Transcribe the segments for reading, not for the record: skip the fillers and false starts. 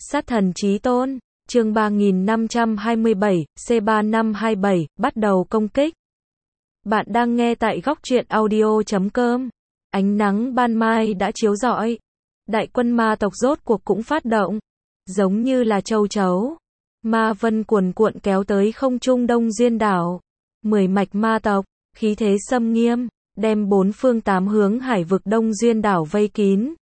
Sát thần chí tôn, chương 3527, C3527, bắt đầu công kích. Bạn đang nghe tại góc truyện audio.com. Ánh nắng ban mai đã chiếu rọi. Đại quân ma tộc rốt cuộc cũng phát động. Giống như là châu chấu. Ma vân cuồn cuộn kéo tới không trung Đông Duyên đảo. 10 mạch ma tộc, khí thế xâm nghiêm, đem bốn phương tám hướng hải vực Đông Duyên đảo vây kín.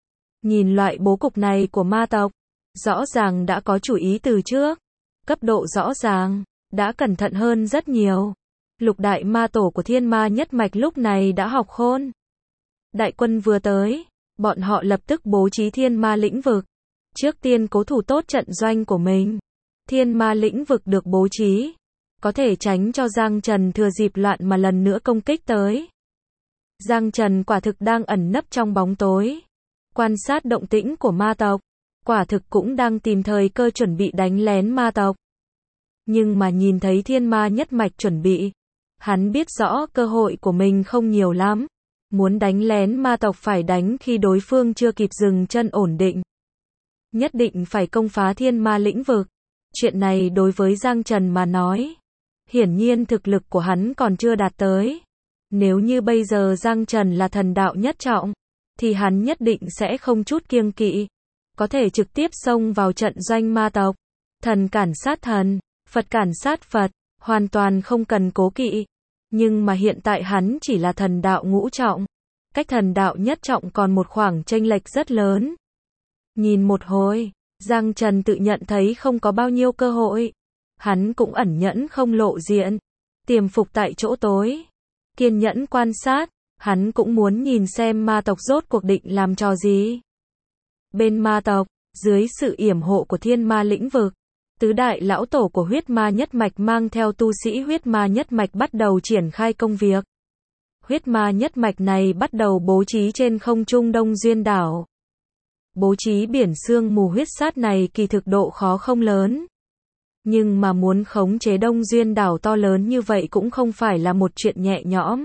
Nhìn loại bố cục này của ma tộc, rõ ràng đã có chủ ý từ trước. Cấp độ rõ ràng, đã cẩn thận hơn rất nhiều. Lục đại ma tổ của thiên ma nhất mạch lúc này đã học khôn. Đại quân vừa tới, bọn họ lập tức bố trí thiên ma lĩnh vực. Trước tiên cố thủ tốt trận doanh của mình. Thiên ma lĩnh vực được bố trí, có thể tránh cho Giang Trần thừa dịp loạn mà lần nữa công kích tới. Giang Trần quả thực đang ẩn nấp trong bóng tối, quan sát động tĩnh của ma tộc, quả thực cũng đang tìm thời cơ chuẩn bị đánh lén ma tộc. Nhưng mà nhìn thấy thiên ma nhất mạch chuẩn bị, hắn biết rõ cơ hội của mình không nhiều lắm. Muốn đánh lén ma tộc phải đánh khi đối phương chưa kịp dừng chân ổn định. Nhất định phải công phá thiên ma lĩnh vực. Chuyện này đối với Giang Trần mà nói, hiển nhiên thực lực của hắn còn chưa đạt tới. Nếu như bây giờ Giang Trần là thần đạo nhất trọng, thì hắn nhất định sẽ không chút kiêng kỵ, có thể trực tiếp xông vào trận doanh ma tộc. Thần cản sát thần, Phật cản sát Phật, hoàn toàn không cần cố kỵ. Nhưng mà hiện tại hắn chỉ là thần đạo ngũ trọng, cách thần đạo nhất trọng còn một khoảng chênh lệch rất lớn. Nhìn một hồi, Giang Trần tự nhận thấy không có bao nhiêu cơ hội. Hắn cũng ẩn nhẫn không lộ diện, tiềm phục tại chỗ tối, kiên nhẫn quan sát. Hắn cũng muốn nhìn xem ma tộc rốt cuộc định làm trò gì. Bên ma tộc, dưới sự yểm hộ của thiên ma lĩnh vực, tứ đại lão tổ của huyết ma nhất mạch mang theo tu sĩ huyết ma nhất mạch bắt đầu triển khai công việc. Huyết ma nhất mạch này bắt đầu bố trí trên không trung Đông Duyên đảo. Bố trí biển sương mù huyết sát này kỳ thực độ khó không lớn. Nhưng mà muốn khống chế Đông Duyên đảo to lớn như vậy cũng không phải là một chuyện nhẹ nhõm.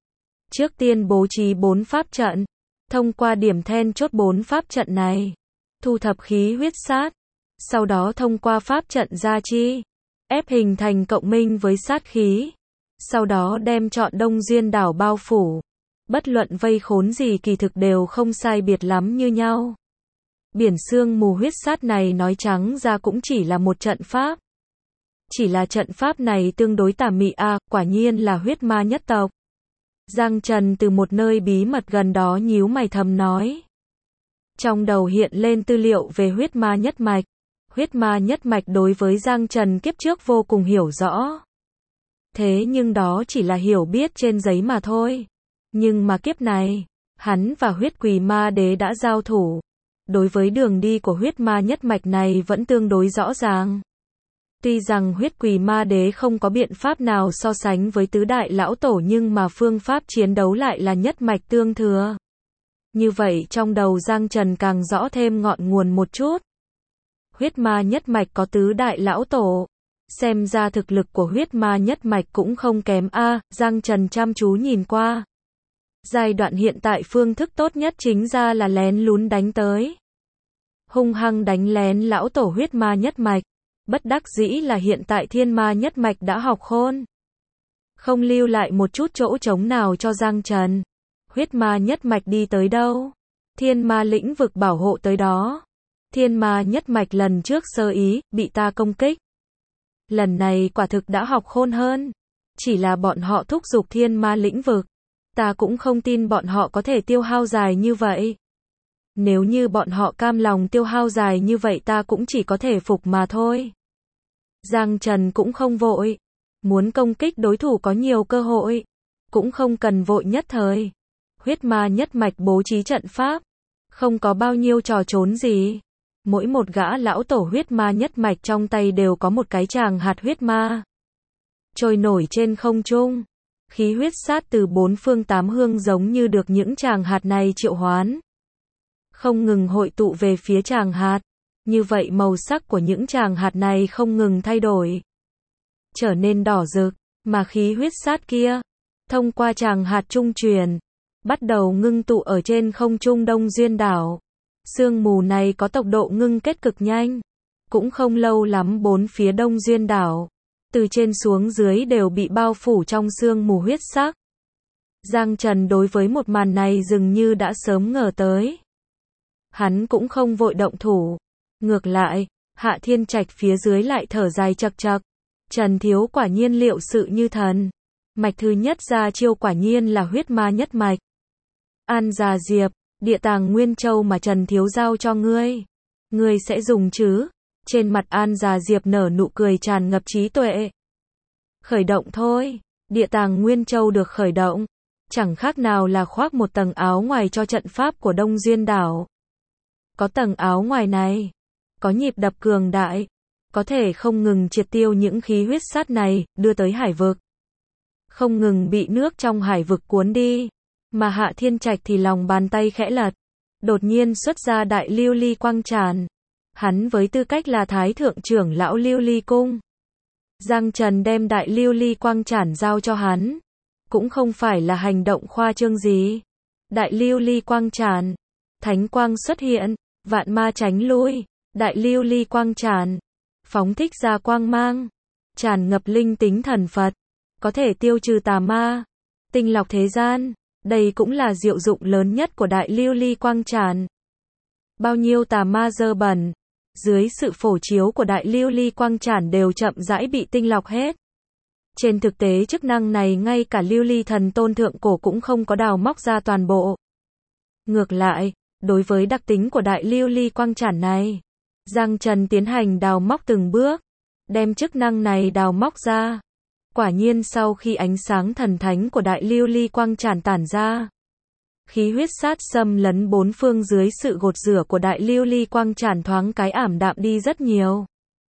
Trước tiên bố trí 4 pháp trận, thông qua điểm then chốt 4 pháp trận này, thu thập khí huyết sát, sau đó thông qua pháp trận gia chi, ép hình thành cộng minh với sát khí, sau đó đem trọn Đông Duyên đảo bao phủ. Bất luận vây khốn gì kỳ thực đều không sai biệt lắm như nhau. Biển sương mù huyết sát này nói trắng ra cũng chỉ là một trận pháp. Chỉ là trận pháp này tương đối tà mị quả nhiên là huyết ma nhất tộc. Giang Trần từ một nơi bí mật gần đó nhíu mày thầm nói. Trong đầu hiện lên tư liệu về huyết ma nhất mạch. Huyết ma nhất mạch đối với Giang Trần kiếp trước vô cùng hiểu rõ. Thế nhưng đó chỉ là hiểu biết trên giấy mà thôi. Nhưng mà kiếp này, hắn và huyết quỷ ma đế đã giao thủ. Đối với đường đi của huyết ma nhất mạch này vẫn tương đối rõ ràng. Tuy rằng huyết quỷ ma đế không có biện pháp nào so sánh với tứ đại lão tổ nhưng mà phương pháp chiến đấu lại là nhất mạch tương thừa. Như vậy trong đầu Giang Trần càng rõ thêm ngọn nguồn một chút. Huyết ma nhất mạch có tứ đại lão tổ. Xem ra thực lực của huyết ma nhất mạch cũng không kém Giang Trần chăm chú nhìn qua. Giai đoạn hiện tại phương thức tốt nhất chính ra là lén lún đánh tới. Hung hăng đánh lén lão tổ huyết ma nhất mạch. Bất đắc dĩ là hiện tại thiên ma nhất mạch đã học khôn. Không lưu lại một chút chỗ trống nào cho Giang Trần. Huyết ma nhất mạch đi tới đâu? Thiên ma lĩnh vực bảo hộ tới đó. Thiên ma nhất mạch lần trước sơ ý, bị ta công kích. Lần này quả thực đã học khôn hơn. Chỉ là bọn họ thúc giục thiên ma lĩnh vực. Ta cũng không tin bọn họ có thể tiêu hao dài như vậy. Nếu như bọn họ cam lòng tiêu hao dài như vậy ta cũng chỉ có thể phục mà thôi. Giang Trần cũng không vội. Muốn công kích đối thủ có nhiều cơ hội. Cũng không cần vội nhất thời. Huyết ma nhất mạch bố trí trận pháp. Không có bao nhiêu trò trốn gì. Mỗi một gã lão tổ huyết ma nhất mạch trong tay đều có một cái tràng hạt huyết ma. Trôi nổi trên không trung. Khí huyết sát từ bốn phương tám hướng giống như được những tràng hạt này triệu hoán. Không ngừng hội tụ về phía tràng hạt. Như vậy màu sắc của những tràng hạt này không ngừng thay đổi. Trở nên đỏ rực, mà khí huyết sát kia, thông qua tràng hạt trung truyền, bắt đầu ngưng tụ ở trên không trung Đông Duyên đảo. Sương mù này có tốc độ ngưng kết cực nhanh. Cũng không lâu lắm bốn phía Đông Duyên đảo, từ trên xuống dưới đều bị bao phủ trong sương mù huyết sắc. Giang Trần đối với một màn này dường như đã sớm ngờ tới. Hắn cũng không vội động thủ. Ngược lại, Hạ Thiên Trạch phía dưới lại thở dài chật chật. Trần thiếu quả nhiên liệu sự như thần. Mạch thứ nhất ra chiêu quả nhiên là huyết ma nhất mạch. An Già Diệp, địa tàng Nguyên Châu mà Trần thiếu giao cho ngươi. Ngươi sẽ dùng chứ? Trên mặt An Già Diệp nở nụ cười tràn ngập trí tuệ. Khởi động thôi. Địa tàng Nguyên Châu được khởi động. Chẳng khác nào là khoác một tầng áo ngoài cho trận pháp của Đông Duyên đảo. Có tầng áo ngoài này, có nhịp đập cường đại, có thể không ngừng triệt tiêu những khí huyết sát này, đưa tới hải vực. Không ngừng bị nước trong hải vực cuốn đi. Mà Hạ Thiên Trạch thì lòng bàn tay khẽ lật. Đột nhiên xuất ra đại lưu ly quang tràn. Hắn với tư cách là thái thượng trưởng lão lưu ly cung. Giang Trần đem đại lưu ly quang tràn giao cho hắn. Cũng không phải là hành động khoa trương gì. Đại lưu ly quang tràn. Thánh quang xuất hiện. Vạn ma tránh lui. Đại lưu ly quang tràn. Phóng thích ra quang mang. Tràn ngập linh tính thần Phật. Có thể tiêu trừ tà ma. Tinh lọc thế gian. Đây cũng là diệu dụng lớn nhất của đại lưu ly quang tràn. Bao nhiêu tà ma dơ bẩn, dưới sự phổ chiếu của đại lưu ly quang tràn đều chậm rãi bị tinh lọc hết. Trên thực tế chức năng này ngay cả lưu ly thần tôn thượng cổ cũng không có đào móc ra toàn bộ. Ngược lại, đối với đặc tính của đại lưu ly quang tràn này, Giang Trần tiến hành đào móc từng bước, đem chức năng này đào móc ra. Quả nhiên sau khi ánh sáng thần thánh của đại lưu ly quang tràn tản ra, khí huyết sát xâm lấn bốn phương dưới sự gột rửa của đại lưu ly quang tràn thoáng cái ảm đạm đi rất nhiều.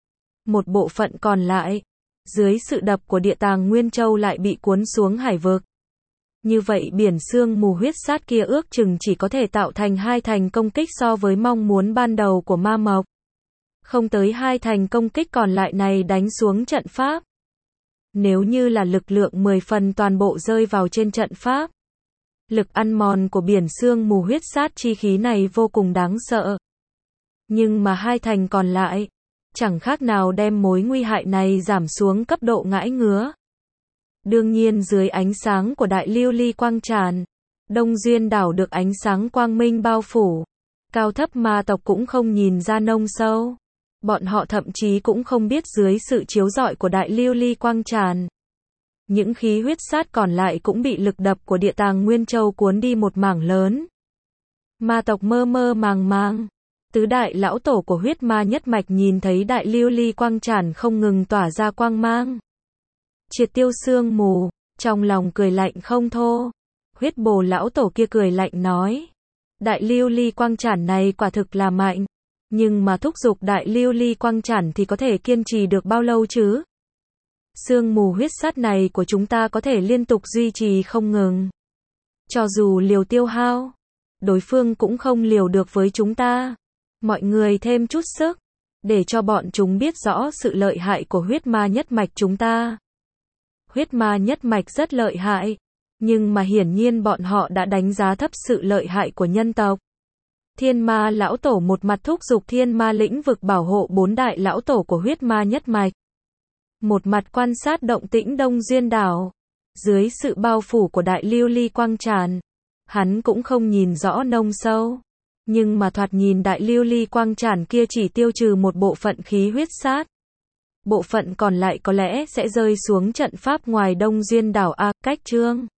Một bộ phận còn lại, dưới sự đập của địa tàng Nguyên Châu lại bị cuốn xuống hải vực. Như vậy biển sương mù huyết sát kia ước chừng chỉ có thể tạo thành 2 thành công kích so với mong muốn ban đầu của ma mộc. Không tới 2 thành công kích còn lại này đánh xuống trận pháp. Nếu như là lực lượng 10 phần toàn bộ rơi vào trên trận pháp, lực ăn mòn của biển sương mù huyết sát chi khí này vô cùng đáng sợ. Nhưng mà 2 thành còn lại, chẳng khác nào đem mối nguy hại này giảm xuống cấp độ ngãi ngứa. Đương nhiên dưới ánh sáng của đại lưu ly quang tràn, Đông Duyên đảo được ánh sáng quang minh bao phủ. Cao thấp ma tộc cũng không nhìn ra nông sâu. Bọn họ thậm chí cũng không biết dưới sự chiếu rọi của đại lưu ly quang tràn, những khí huyết sát còn lại cũng bị lực đập của địa tàng Nguyên Châu cuốn đi một mảng lớn. Ma tộc mơ mơ màng màng. Tứ đại lão tổ của huyết ma nhất mạch nhìn thấy đại lưu ly quang tràn không ngừng tỏa ra quang mang, triệt tiêu sương mù, trong lòng cười lạnh không thô. Huyết bồ lão tổ kia cười lạnh nói, đại lưu ly quang tràn này quả thực là mạnh. Nhưng mà thúc giục đại lưu ly quang tràn thì có thể kiên trì được bao lâu chứ? Sương mù huyết sát này của chúng ta có thể liên tục duy trì không ngừng. Cho dù liều tiêu hao, đối phương cũng không liều được với chúng ta. Mọi người thêm chút sức, để cho bọn chúng biết rõ sự lợi hại của huyết ma nhất mạch chúng ta. Huyết ma nhất mạch rất lợi hại, nhưng mà hiển nhiên bọn họ đã đánh giá thấp sự lợi hại của nhân tộc. Thiên ma lão tổ một mặt thúc giục thiên ma lĩnh vực bảo hộ 4 đại lão tổ của huyết ma nhất mạch. Một mặt quan sát động tĩnh Đông Duyên đảo. Dưới sự bao phủ của đại lưu ly quang tràn, hắn cũng không nhìn rõ nông sâu. Nhưng mà thoạt nhìn đại lưu ly quang tràn kia chỉ tiêu trừ một bộ phận khí huyết sát. Bộ phận còn lại có lẽ sẽ rơi xuống trận pháp ngoài Đông Duyên đảo. Cách chương